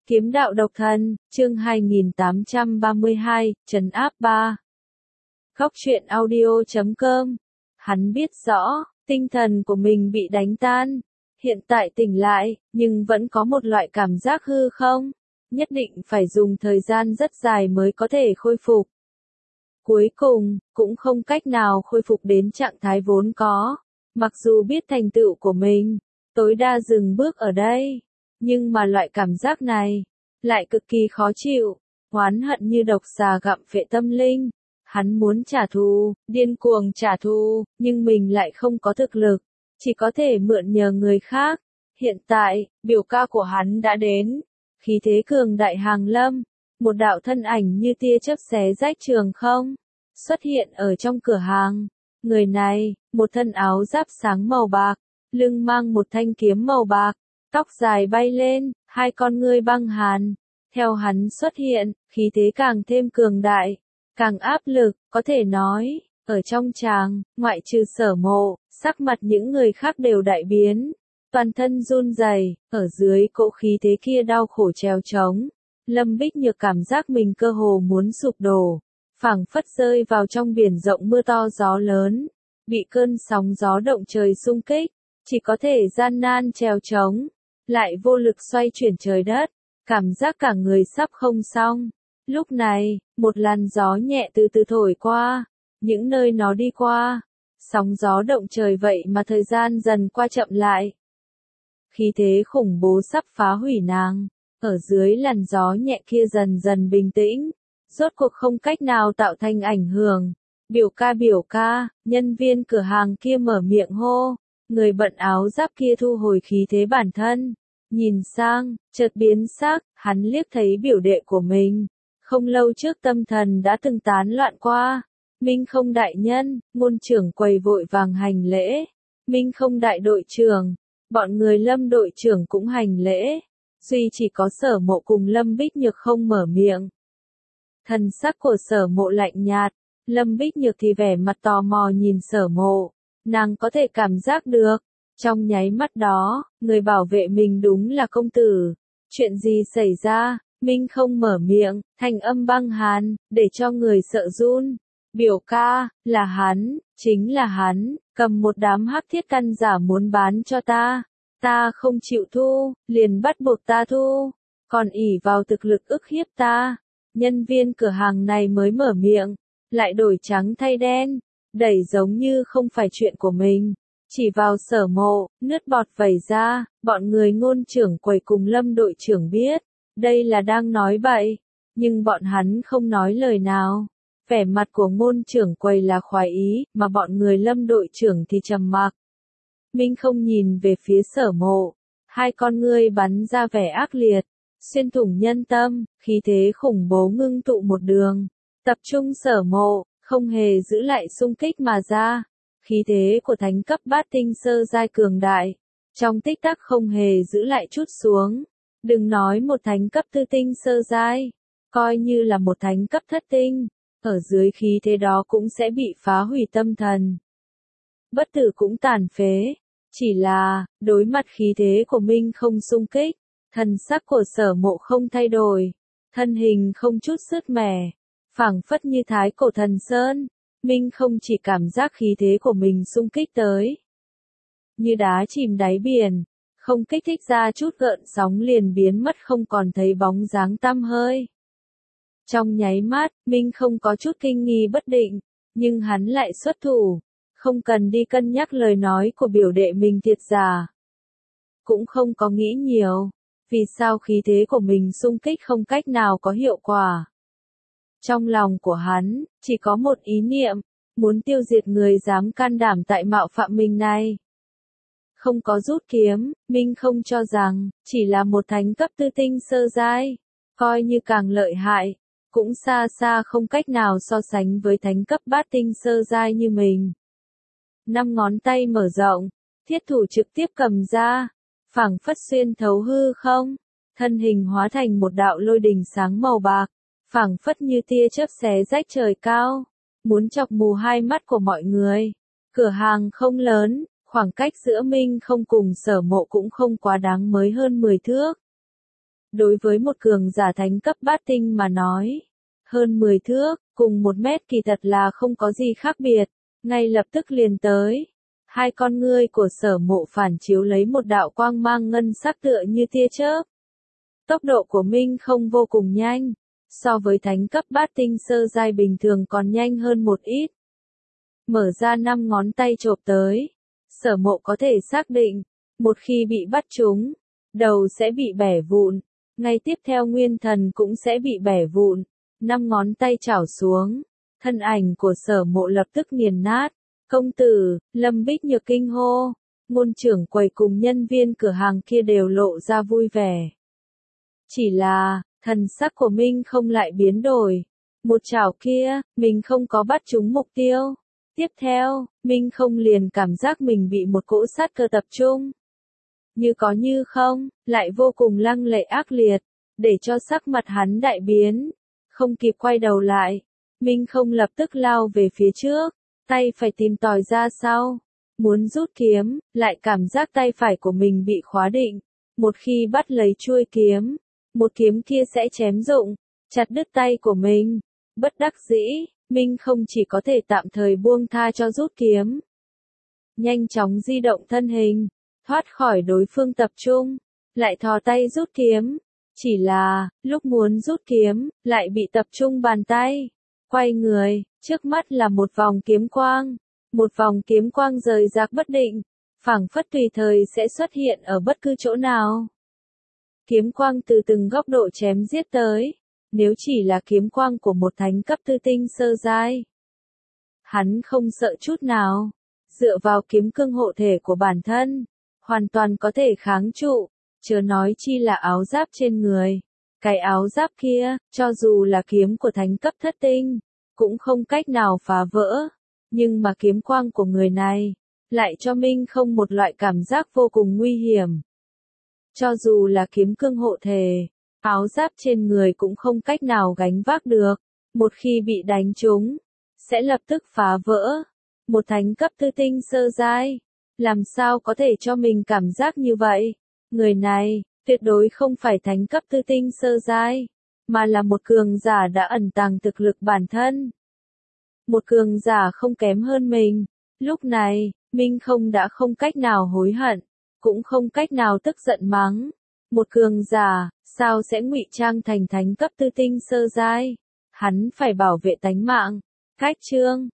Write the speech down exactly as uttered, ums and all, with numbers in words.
Kiếm đạo độc thân, chương hai nghìn tám trăm ba mươi hai, trấn áp ba. Góc truyện audio chấm com. Hắn biết rõ, tinh thần của mình bị đánh tan. Hiện tại tỉnh lại, nhưng vẫn có một loại cảm giác hư không. Nhất định phải dùng thời gian rất dài mới có thể khôi phục. Cuối cùng, cũng không cách nào khôi phục đến trạng thái vốn có. Mặc dù biết thành tựu của mình, tối đa dừng bước ở đây. Nhưng mà loại cảm giác này, lại cực kỳ khó chịu, oán hận như độc xà gặm phệ tâm linh. Hắn muốn trả thù, điên cuồng trả thù, nhưng mình lại không có thực lực, chỉ có thể mượn nhờ người khác. Hiện tại, biểu ca của hắn đã đến, khí thế cường đại hàng lâm, một đạo thân ảnh như tia chớp xé rách trường không, xuất hiện ở trong cửa hàng. Người này, một thân áo giáp sáng màu bạc, lưng mang một thanh kiếm màu bạc, tóc dài bay lên, hai con ngươi băng hàn. Theo hắn xuất hiện, khí thế càng thêm cường đại, càng áp lực, có thể nói, ở trong tràng, ngoại trừ Sở Mộ, sắc mặt những người khác đều đại biến, toàn thân run rẩy, ở dưới cỗ khí thế kia đau khổ trèo trống. Lâm Bích Nhược cảm giác mình cơ hồ muốn sụp đổ, phảng phất rơi vào trong biển rộng mưa to gió lớn, bị cơn sóng gió động trời xung kích, chỉ có thể gian nan trèo trống, lại vô lực xoay chuyển trời đất, cảm giác cả người sắp không xong. Lúc này, một làn gió nhẹ từ từ thổi qua, những nơi nó đi qua, sóng gió động trời vậy mà thời gian dần qua chậm lại. Khí thế khủng bố sắp phá hủy nàng, ở dưới làn gió nhẹ kia dần dần bình tĩnh, rốt cuộc không cách nào tạo thành ảnh hưởng. Biểu ca biểu ca, nhân viên cửa hàng kia mở miệng hô, người bận áo giáp kia thu hồi khí thế bản thân. Nhìn sang, chợt biến sắc, hắn liếc thấy biểu đệ của mình. Không lâu trước tâm thần đã từng tán loạn qua. Minh Không đại nhân, ngôn trưởng quầy vội vàng hành lễ. Minh Không đại đội trưởng, bọn người Lâm đội trưởng cũng hành lễ. Duy chỉ có Sở Mộ cùng Lâm Bích Nhược không mở miệng. Thần sắc của Sở Mộ lạnh nhạt, Lâm Bích Nhược thì vẻ mặt tò mò nhìn Sở Mộ. Nàng có thể cảm giác được. Trong nháy mắt đó, người bảo vệ mình đúng là công tử. Chuyện gì xảy ra? Minh Không mở miệng, thanh âm băng hàn, để cho người sợ run. Biểu ca, là hắn, chính là hắn, cầm một đám hắc thiết căn giả muốn bán cho ta. Ta không chịu thu, liền bắt buộc ta thu, còn ỷ vào thực lực ức hiếp ta. Nhân viên cửa hàng này mới mở miệng, lại đổi trắng thay đen, đẩy giống như không phải chuyện của mình. Chỉ vào Sở Mộ, nước bọt vẩy ra, bọn người ngôn trưởng quầy cùng Lâm đội trưởng biết, đây là đang nói bậy, nhưng bọn hắn không nói lời nào. Vẻ mặt của ngôn trưởng quầy là khoái ý, mà bọn người Lâm đội trưởng thì trầm mặc. Minh Không nhìn về phía Sở Mộ, hai con ngươi bắn ra vẻ ác liệt, xuyên thủng nhân tâm, khí thế khủng bố ngưng tụ một đường, tập trung Sở Mộ, không hề giữ lại xung kích mà ra. Khí thế của thánh cấp bát tinh sơ giai cường đại, trong tích tắc không hề giữ lại chút xuống. Đừng nói một thánh cấp tư tinh sơ giai, coi như là một thánh cấp thất tinh, ở dưới khí thế đó cũng sẽ bị phá hủy tâm thần. Bất tử cũng tàn phế, chỉ là, đối mặt khí thế của Minh Không xung kích, thần sắc của Sở Mộ không thay đổi, thân hình không chút sứt mẻ, phảng phất như thái cổ thần sơn. Minh Không chỉ cảm giác khí thế của mình xung kích tới, như đá chìm đáy biển, không kích thích ra chút gợn sóng liền biến mất không còn thấy bóng dáng tăm hơi. Trong nháy mắt, Minh Không có chút kinh nghi bất định, nhưng hắn lại xuất thủ, không cần đi cân nhắc lời nói của biểu đệ mình thiệt giả. Cũng không có nghĩ nhiều, vì sao khí thế của mình xung kích không cách nào có hiệu quả. Trong lòng của hắn, chỉ có một ý niệm, muốn tiêu diệt người dám can đảm tại mạo phạm mình này. Không có rút kiếm, Minh Không cho rằng, chỉ là một thánh cấp tư tinh sơ giai, coi như càng lợi hại, cũng xa xa không cách nào so sánh với thánh cấp bát tinh sơ giai như mình. Năm ngón tay mở rộng, thiết thủ trực tiếp cầm ra, phảng phất xuyên thấu hư không, thân hình hóa thành một đạo lôi đình sáng màu bạc. Phảng phất như tia chớp xé rách trời cao, muốn chọc mù hai mắt của mọi người. Cửa hàng không lớn, khoảng cách giữa Minh Không cùng Sở Mộ cũng không quá đáng mới hơn mười thước. Đối với một cường giả thánh cấp bát tinh mà nói, hơn mười thước, cùng một mét kỳ thật là không có gì khác biệt, ngay lập tức liền tới. Hai con ngươi của Sở Mộ phản chiếu lấy một đạo quang mang ngân sắc tựa như tia chớp. Tốc độ của Minh không vô cùng nhanh, so với thánh cấp bát tinh sơ giai bình thường còn nhanh hơn một ít. Mở ra năm ngón tay chộp tới, Sở Mộ có thể xác định, một khi bị bắt trúng, đầu sẽ bị bẻ vụn, ngay tiếp theo nguyên thần cũng sẽ bị bẻ vụn. Năm ngón tay chảo xuống, thân ảnh của Sở Mộ lập tức nghiền nát. Công tử, Lâm Bích Nhược kinh hô, ngôn trưởng quầy cùng nhân viên cửa hàng kia đều lộ ra vui vẻ. Chỉ là, thần sắc của Minh không lại biến đổi. Một chảo kia, mình không có bắt trúng mục tiêu. Tiếp theo, Minh không liền cảm giác mình bị một cỗ sát cơ tập trung. Như có như không, lại vô cùng lăng lệ ác liệt, để cho sắc mặt hắn đại biến. Không kịp quay đầu lại, Minh không lập tức lao về phía trước, tay phải tìm tòi ra sau. Muốn rút kiếm, lại cảm giác tay phải của mình bị khóa định. Một khi bắt lấy chuôi kiếm, một kiếm kia sẽ chém rụng, chặt đứt tay của mình. Bất đắc dĩ, Minh không chỉ có thể tạm thời buông tha cho rút kiếm. Nhanh chóng di động thân hình, thoát khỏi đối phương tập trung, lại thò tay rút kiếm. Chỉ là, lúc muốn rút kiếm, lại bị tập trung bàn tay. Quay người, trước mắt là một vòng kiếm quang. Một vòng kiếm quang rời rạc bất định, phảng phất tùy thời sẽ xuất hiện ở bất cứ chỗ nào. Kiếm quang từ từng góc độ chém giết tới, nếu chỉ là kiếm quang của một thánh cấp tư tinh sơ giai, hắn không sợ chút nào, dựa vào kiếm cương hộ thể của bản thân, hoàn toàn có thể kháng trụ, chớ nói chi là áo giáp trên người. Cái áo giáp kia, cho dù là kiếm của thánh cấp thất tinh, cũng không cách nào phá vỡ. Nhưng mà kiếm quang của người này, lại cho Minh không một loại cảm giác vô cùng nguy hiểm. Cho dù là kiếm cương hộ thể, áo giáp trên người cũng không cách nào gánh vác được. Một khi bị đánh trúng, sẽ lập tức phá vỡ. Một thánh cấp tư tinh sơ giai, làm sao có thể cho mình cảm giác như vậy? Người này, tuyệt đối không phải thánh cấp tư tinh sơ giai, mà là một cường giả đã ẩn tàng thực lực bản thân. Một cường giả không kém hơn mình. Lúc này, Minh không đã không cách nào hối hận, cũng không cách nào tức giận mắng. Một cường giả, sao sẽ ngụy trang thành thánh cấp tư tinh sơ giai? Hắn phải bảo vệ tánh mạng. Cách chương